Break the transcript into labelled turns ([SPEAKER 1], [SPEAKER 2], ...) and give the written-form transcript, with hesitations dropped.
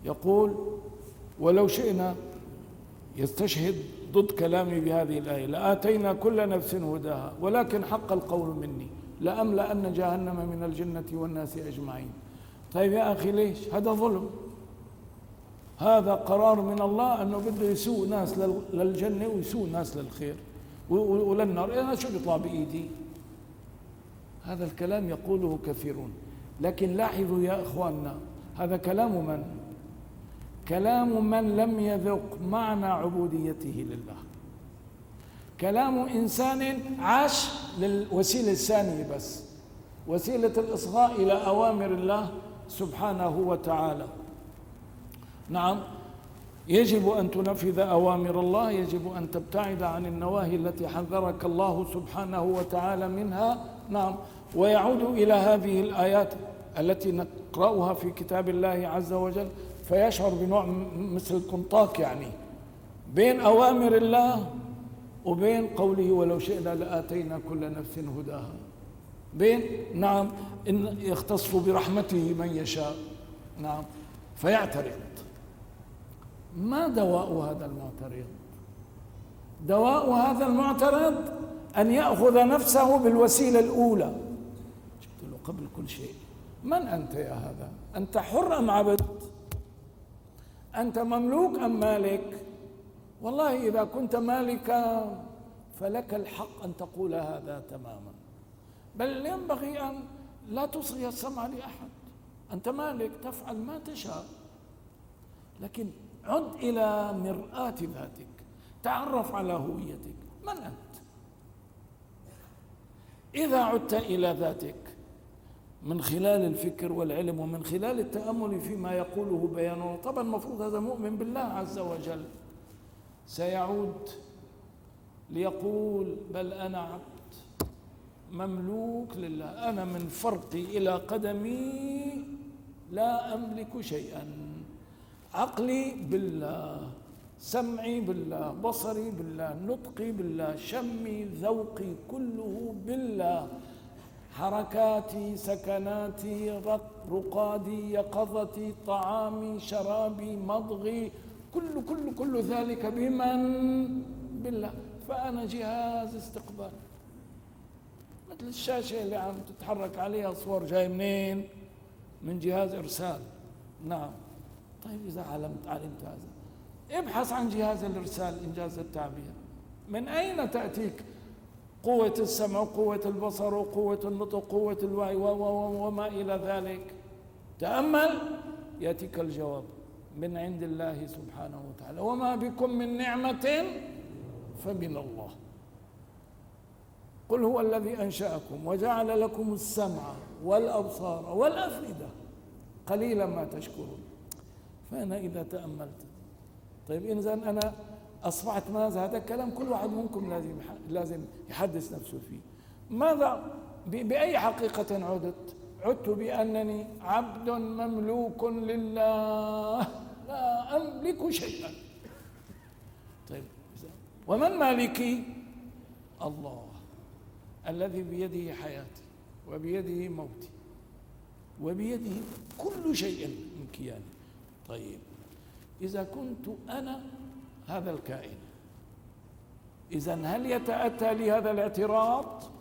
[SPEAKER 1] يقول: ولو شئنا، يستشهد ضد كلامي بهذه الآية: لآتينا كل نفس هداها ولكن حق القول مني لأملأن جهنم من الجنة والناس أجمعين. طيب يا أخي ليش؟ هذا ظلم، هذا قرار من الله أنه بده يسوق ناس للجنة ويسوق ناس للخير وللنار. أنا شو بيطلع بإيدي؟ هذا الكلام يقوله كثيرون، لكن لاحظوا يا إخواننا، هذا كلام من؟ كلام من لم يذق معنى عبوديته لله، كلام إنسان عاش للوسيلة الثانية بس، وسيلة الإصغاء إلى أوامر الله سبحانه وتعالى. نعم، يجب أن تنفذ أوامر الله، يجب أن تبتعد عن النواهي التي حذرك الله سبحانه وتعالى منها. نعم، ويعود إلى هذه الآيات التي نقرأها في كتاب الله عز وجل فيشعر بنوع مثل القنطاق، يعني بين أوامر الله وبين قوله: ولو شئنا لآتينا كل نفس هداها، بين نعم إن يختص برحمته من يشاء. نعم، فيعترض. ما دواء هذا المعترض؟ دواء هذا المعترض أن يأخذ نفسه بالوسيلة الأولى. قلت له قبل كل شيء: من أنت يا هذا؟ أنت حر أم عبد؟ أنت مملوك أم مالك؟ والله إذا كنت مالكا فلك الحق أن تقول هذا تماما، بل ينبغي أن لا تصغي السمع لأحد. أنت مالك، تفعل ما تشاء، لكن عد إلى مرآة ذاتك، تعرف على هويتك، من أنت؟ إذا عدت إلى ذاتك من خلال الفكر والعلم ومن خلال التأمل فيما يقوله بيانه، طبعا المفروض هذا مؤمن بالله عز وجل، سيعود ليقول: بل أنا عبد مملوك لله، أنا من فرقي إلى قدمي لا أملك شيئا، عقلي بالله، سمعي بالله، بصري بالله، نطقي بالله، شمي، ذوقي، كله بالله، حركاتي، سكناتي، رقادي، يقظتي، طعامي، شرابي، مضغي، كل ذلك بمن؟ بالله. فأنا جهاز استقبال، مثل الشاشة اللي عم تتحرك عليها صور، جاي منين؟ من جهاز إرسال. نعم. طيب إذا علمت هذا، ابحث عن جهاز الإرسال إنجاز التعبير، من أين تأتيك قوة السمع وقوة البصر وقوة النطق وقوة الوعي وما إلى ذلك؟ تأمل يأتيك الجواب: من عند الله سبحانه وتعالى، وما بكم من نعمة فمن الله. قل هو الذي أنشأكم وجعل لكم السمع والأبصار والأفئدة قليلا ما تشكرون. فأنا إذا تأملت، طيب إذا أنا أصبحت ماذا؟ هذا الكلام كل واحد منكم لازم يحدث نفسه فيه. ماذا؟ بأي حقيقة عدت بأنني عبد مملوك لله لا أملك شيئا. طيب، ومن مالكي؟ الله الذي بيده حياتي وبيده موتي وبيده كل شيء من كياني. طيب، إذا كنت أنا هذا الكائن، إذن هل يتأتى لي هذا الاعتراض